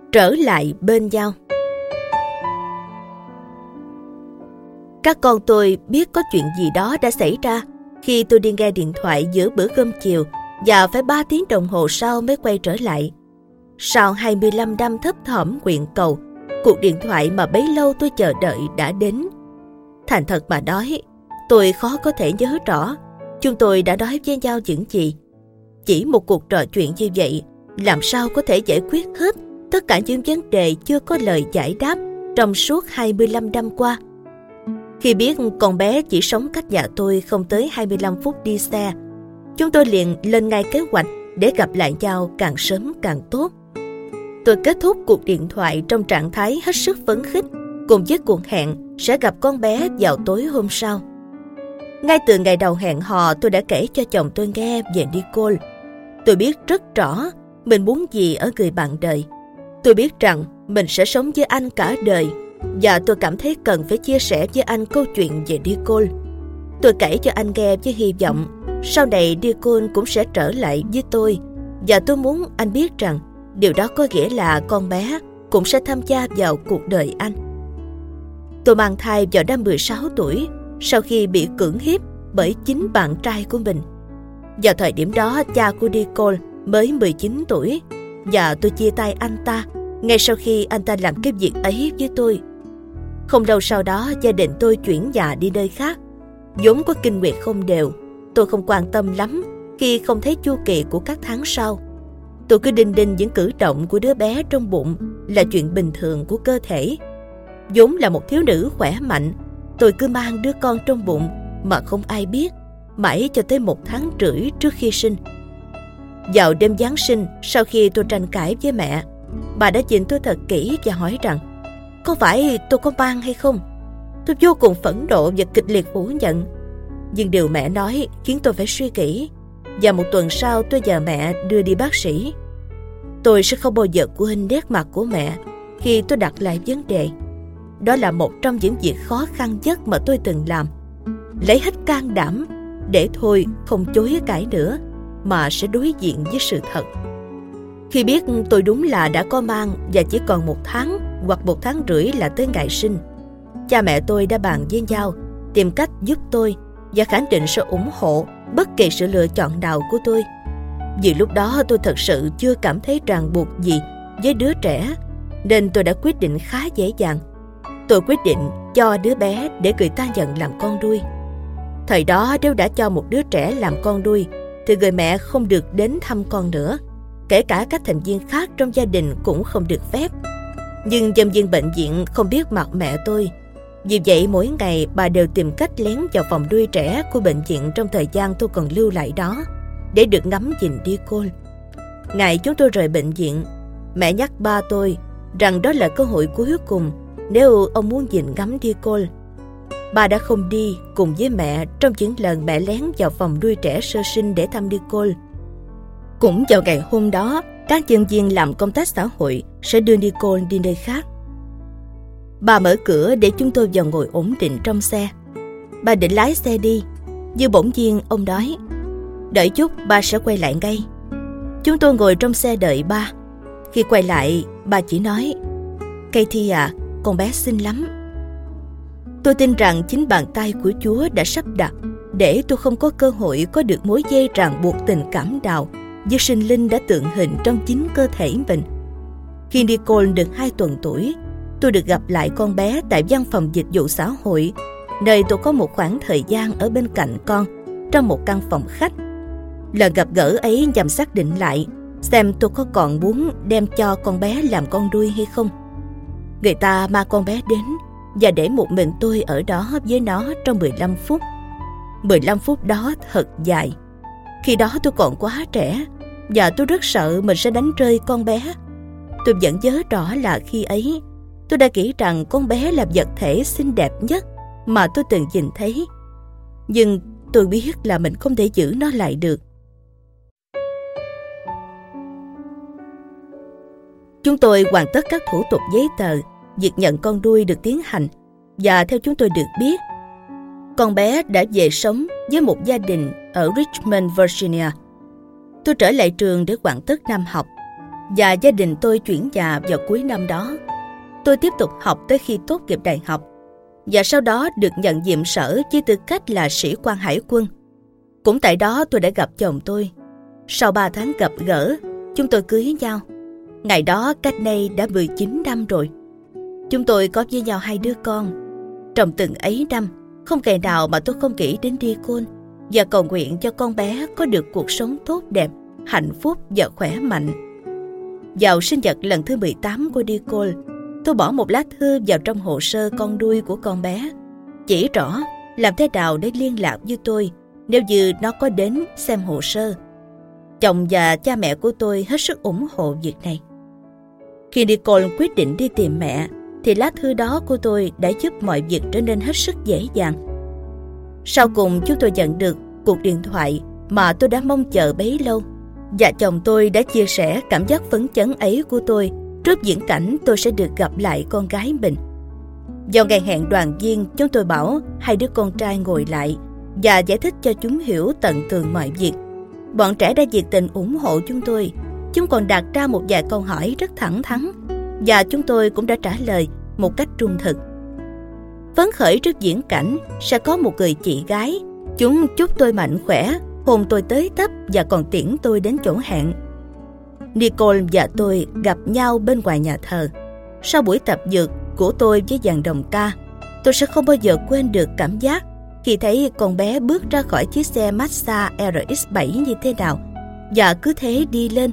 Trở lại bên nhau. Các con tôi biết có chuyện gì đó đã xảy ra khi tôi đi nghe điện thoại giữa bữa cơm chiều và phải 3 tiếng đồng hồ sau mới quay trở lại. Sau 25 năm thấp thỏm nguyện cầu, cuộc điện thoại mà bấy lâu tôi chờ đợi đã đến. Thành thật mà nói, tôi khó có thể nhớ rõ chúng tôi đã nói với nhau những gì. Chỉ một cuộc trò chuyện như vậy, làm sao có thể giải quyết hết tất cả những vấn đề chưa có lời giải đáp trong suốt 25 năm qua. Khi biết con bé chỉ sống cách nhà tôi không tới 25 phút đi xe, chúng tôi liền lên ngay kế hoạch để gặp lại nhau càng sớm càng tốt. Tôi kết thúc cuộc điện thoại trong trạng thái hết sức phấn khích, cùng với cuộc hẹn sẽ gặp con bé vào tối hôm sau. Ngay từ ngày đầu hẹn hò, tôi đã kể cho chồng tôi nghe về Nicole. Tôi biết rất rõ mình muốn gì ở người bạn đời. Tôi biết rằng mình sẽ sống với anh cả đời, và tôi cảm thấy cần phải chia sẻ với anh câu chuyện về Nicole. Tôi kể cho anh nghe với hy vọng sau này Nicole cũng sẽ trở lại với tôi, và tôi muốn anh biết rằng điều đó có nghĩa là con bé cũng sẽ tham gia vào cuộc đời anh. Tôi mang thai vào năm 16 tuổi sau khi bị cưỡng hiếp bởi chính bạn trai của mình. Vào thời điểm đó, cha của Nicole mới 19 tuổi, và tôi chia tay anh ta ngay sau khi anh ta làm cái việc ấy với tôi. Không lâu sau đó, gia đình tôi chuyển nhà đi nơi khác. Vốn có kinh nguyệt không đều, tôi không quan tâm lắm khi không thấy chu kỳ của các tháng sau. Tôi cứ đinh đinh những cử động của đứa bé trong bụng là chuyện bình thường của cơ thể. Vốn là một thiếu nữ khỏe mạnh, tôi cứ mang đứa con trong bụng mà không ai biết, mãi cho tới 1 tháng rưỡi trước khi sinh. Vào đêm Giáng sinh, sau khi tôi tranh cãi với mẹ, bà đã nhìn tôi thật kỹ và hỏi rằng có phải tôi có mang hay không. Tôi vô cùng phẫn nộ và kịch liệt phủ nhận. Nhưng điều mẹ nói khiến tôi phải suy nghĩ, và 1 tuần sau tôi và mẹ đưa đi bác sĩ. Tôi sẽ không bao giờ quên nét mặt của mẹ khi tôi đặt lại vấn đề. Đó là một trong những việc khó khăn nhất mà tôi từng làm. Lấy hết can đảm để thôi không chối cãi nữa, mà sẽ đối diện với sự thật. Khi biết tôi đúng là đã có mang và chỉ còn 1 tháng hoặc 1 tháng rưỡi là tới ngày sinh, cha mẹ tôi đã bàn với nhau tìm cách giúp tôi và khẳng định sẽ ủng hộ bất kỳ sự lựa chọn nào của tôi. Vì lúc đó tôi thật sự chưa cảm thấy ràng buộc gì với đứa trẻ, nên tôi đã quyết định khá dễ dàng. Tôi quyết định cho đứa bé để người ta nhận làm con nuôi. Thời đó nếu đã cho một đứa trẻ làm con nuôi thì người mẹ không được đến thăm con nữa. Kể cả các thành viên khác trong gia đình cũng không được phép. Nhưng nhân viên bệnh viện không biết mặt mẹ tôi. Vì vậy mỗi ngày bà đều tìm cách lén vào phòng nuôi trẻ của bệnh viện trong thời gian tôi còn lưu lại đó, để được ngắm nhìn Nicole. Ngày chúng tôi rời bệnh viện, mẹ nhắc ba tôi rằng đó là cơ hội cuối cùng nếu ông muốn nhìn ngắm Nicole. Ba đã không đi cùng với mẹ trong những lần mẹ lén vào phòng nuôi trẻ sơ sinh để thăm Nicole. Cũng vào ngày hôm đó, các nhân viên làm công tác xã hội sẽ đưa Nicole đi nơi khác. Bà mở cửa để chúng tôi vào ngồi ổn định trong xe. Bà định lái xe đi, nhưng bỗng nhiên ông nói, đợi chút, ba sẽ quay lại ngay. Chúng tôi ngồi trong xe đợi ba. Khi quay lại, bà chỉ nói, Katie à, con bé xinh lắm. Tôi tin rằng chính bàn tay của Chúa đã sắp đặt để tôi không có cơ hội có được mối dây ràng buộc tình cảm nào với sinh linh đã tượng hình trong chính cơ thể mình. Khi Nicole được 2 tuần tuổi, tôi được gặp lại con bé tại văn phòng dịch vụ xã hội, nơi tôi có một khoảng thời gian ở bên cạnh con trong một căn phòng khách. Lần gặp gỡ ấy nhằm xác định lại xem tôi có còn muốn đem cho con bé làm con nuôi hay không. Người ta mang con bé đến và để một mình tôi ở đó với nó trong 15 phút. 15 phút đó thật dài. Khi đó tôi còn quá trẻ và tôi rất sợ mình sẽ đánh rơi con bé. Tôi vẫn nhớ rõ là khi ấy tôi đã nghĩ rằng con bé là vật thể xinh đẹp nhất mà tôi từng nhìn thấy. Nhưng tôi biết là mình không thể giữ nó lại được. Chúng tôi hoàn tất các thủ tục giấy tờ, việc nhận con nuôi được tiến hành, và theo chúng tôi được biết, con bé đã về sống với một gia đình ở Richmond, Virginia. Tôi trở lại trường để hoàn tất năm học. và gia đình tôi chuyển nhà vào cuối năm đó. Tôi tiếp tục học tới khi tốt nghiệp đại học, và sau đó được nhận nhiệm sở với tư cách là sĩ quan hải quân. Cũng tại đó tôi đã gặp chồng tôi. Sau 3 tháng gặp gỡ, chúng tôi cưới nhau. Ngày đó cách nay đã 19 năm rồi. Chúng tôi có với nhau 2 đứa con. Trong từng ấy năm, không ngày nào mà tôi không nghĩ đến Nicole và cầu nguyện cho con bé có được cuộc sống tốt đẹp, hạnh phúc và khỏe mạnh. Vào sinh nhật lần thứ 18 của Nicole, tôi bỏ một lá thư vào trong hồ sơ con nuôi của con bé, chỉ rõ làm thế nào để liên lạc với tôi nếu như nó có đến xem hồ sơ. Chồng và cha mẹ của tôi hết sức ủng hộ việc này. Khi Nicole quyết định đi tìm mẹ, thì lá thư đó của tôi đã giúp mọi việc trở nên hết sức dễ dàng. Sau cùng chúng tôi nhận được cuộc điện thoại mà tôi đã mong chờ bấy lâu, và chồng tôi đã chia sẻ cảm giác phấn chấn ấy của tôi trước viễn cảnh tôi sẽ được gặp lại con gái mình. Vào ngày hẹn đoàn viên, chúng tôi bảo 2 đứa con trai ngồi lại và giải thích cho chúng hiểu tận tường mọi việc. Bọn trẻ đã nhiệt tình ủng hộ chúng tôi. Chúng còn đặt ra một vài câu hỏi rất thẳng thắn, và chúng tôi cũng đã trả lời một cách trung thực. Phấn khởi trước viễn cảnh sẽ có một người chị gái, chúng chúc tôi mạnh khỏe, hôn tôi tới tấp và còn tiễn tôi đến chỗ hẹn. Nicole và tôi gặp nhau bên ngoài nhà thờ. Sau buổi tập dượt của tôi với dàn đồng ca, tôi sẽ không bao giờ quên được cảm giác khi thấy con bé bước ra khỏi chiếc xe Mazda RX-7 như thế nào, và cứ thế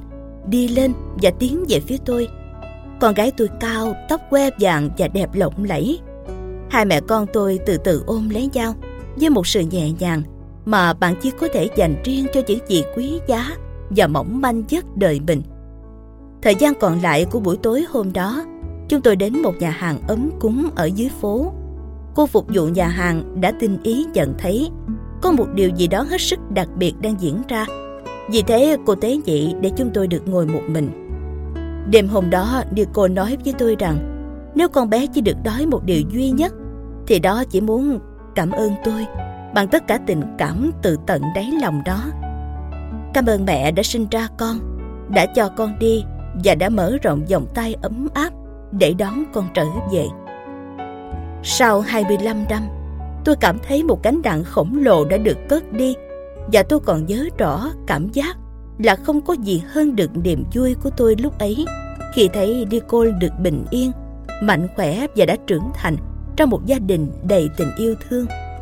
đi lên và tiến về phía tôi. Con gái tôi cao, tóc que vàng và đẹp lộng lẫy. 2 mẹ con tôi từ từ ôm lấy nhau với một sự nhẹ nhàng mà bạn chỉ có thể dành riêng cho những gì quý giá và mỏng manh nhất đời mình. Thời gian còn lại của buổi tối hôm đó, chúng tôi đến một nhà hàng ấm cúng ở dưới phố. Cô phục vụ nhà hàng đã tinh ý nhận thấy có một điều gì đó hết sức đặc biệt đang diễn ra. Vì thế cô tế nhị để chúng tôi được ngồi một mình. Đêm hôm đó, Nicole nói với tôi rằng nếu con bé chỉ được đói một điều duy nhất, thì đó chỉ muốn cảm ơn tôi bằng tất cả tình cảm từ tận đáy lòng đó. Cảm ơn mẹ đã sinh ra con, đã cho con đi và đã mở rộng vòng tay ấm áp để đón con trở về. Sau 25 năm, tôi cảm thấy một gánh nặng khổng lồ đã được cất đi, và tôi còn nhớ rõ cảm giác là không có gì hơn được niềm vui của tôi lúc ấy khi thấy Nicole được bình yên, mạnh khỏe và đã trưởng thành trong một gia đình đầy tình yêu thương.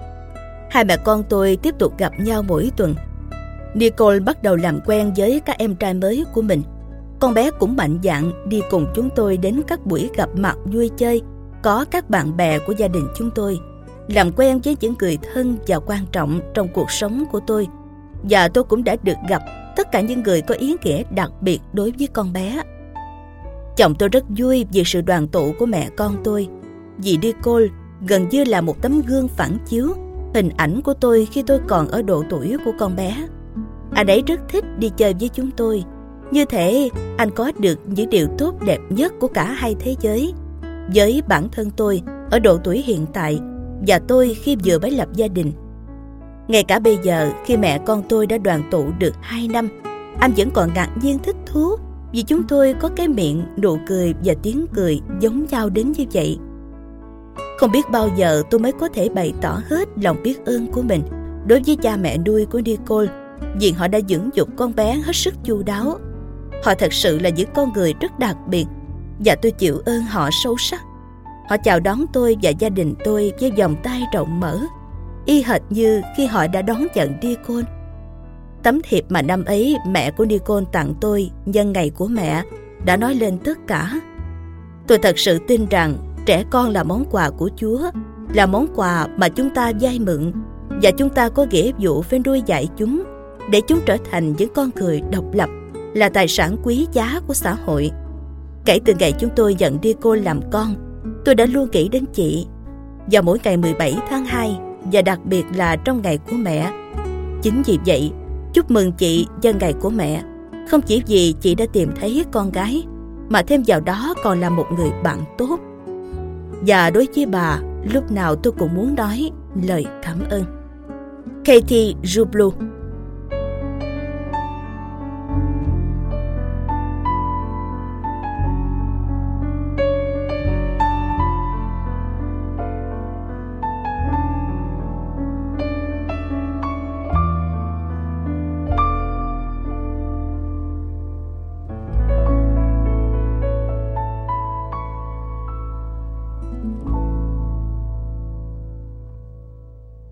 2 mẹ con tôi tiếp tục gặp nhau mỗi tuần. Nicole bắt đầu làm quen với các em trai mới của mình. Con bé cũng mạnh dạn đi cùng chúng tôi đến các buổi gặp mặt vui chơi có các bạn bè của gia đình chúng tôi, làm quen với những người thân và quan trọng trong cuộc sống của tôi. Và tôi cũng đã được gặp tất cả những người có ý nghĩa đặc biệt đối với con bé. Chồng tôi rất vui vì sự đoàn tụ của mẹ con tôi, vì Nicole gần như là một tấm gương phản chiếu hình ảnh của tôi khi tôi còn ở độ tuổi của con bé. Anh ấy rất thích đi chơi với chúng tôi. Như thể anh có được những điều tốt đẹp nhất của cả hai thế giới. Với bản thân tôi ở độ tuổi hiện tại và tôi khi vừa mới lập gia đình. Ngay cả bây giờ khi mẹ con tôi đã đoàn tụ được 2 năm, anh vẫn còn ngạc nhiên thích thú vì chúng tôi có cái miệng, nụ cười và tiếng cười giống nhau đến như vậy. Không biết bao giờ tôi mới có thể bày tỏ hết lòng biết ơn của mình đối với cha mẹ nuôi của Nicole, vì họ đã dưỡng dục con bé hết sức chu đáo. Họ thật sự là những con người rất đặc biệt, và tôi chịu ơn họ sâu sắc. Họ chào đón tôi và gia đình tôi với vòng tay rộng mở, y hệt như khi họ đã đón nhận Nicole. Tấm thiệp mà năm ấy mẹ của Nicole tặng tôi nhân ngày của mẹ đã nói lên tất cả. Tôi thật sự tin rằng trẻ con là món quà của Chúa, là món quà mà chúng ta vay mượn, và chúng ta có nghĩa vụ phải nuôi dạy chúng để chúng trở thành những con người độc lập, là tài sản quý giá của xã hội. Kể từ ngày chúng tôi nhận Nicole làm con, tôi đã luôn nghĩ đến chị. Vào mỗi ngày 17 tháng 2 và đặc biệt là trong ngày của mẹ. Chính vì vậy, chúc mừng chị nhân ngày của mẹ, không chỉ vì chị đã tìm thấy con gái, mà thêm vào đó còn là một người bạn tốt. Và đối với bà, lúc nào tôi cũng muốn nói lời cảm ơn. Katie Jublu.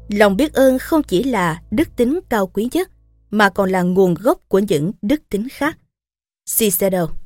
Lòng biết ơn không chỉ là đức tính cao quý nhất, mà còn là nguồn gốc của những đức tính khác. Cicero.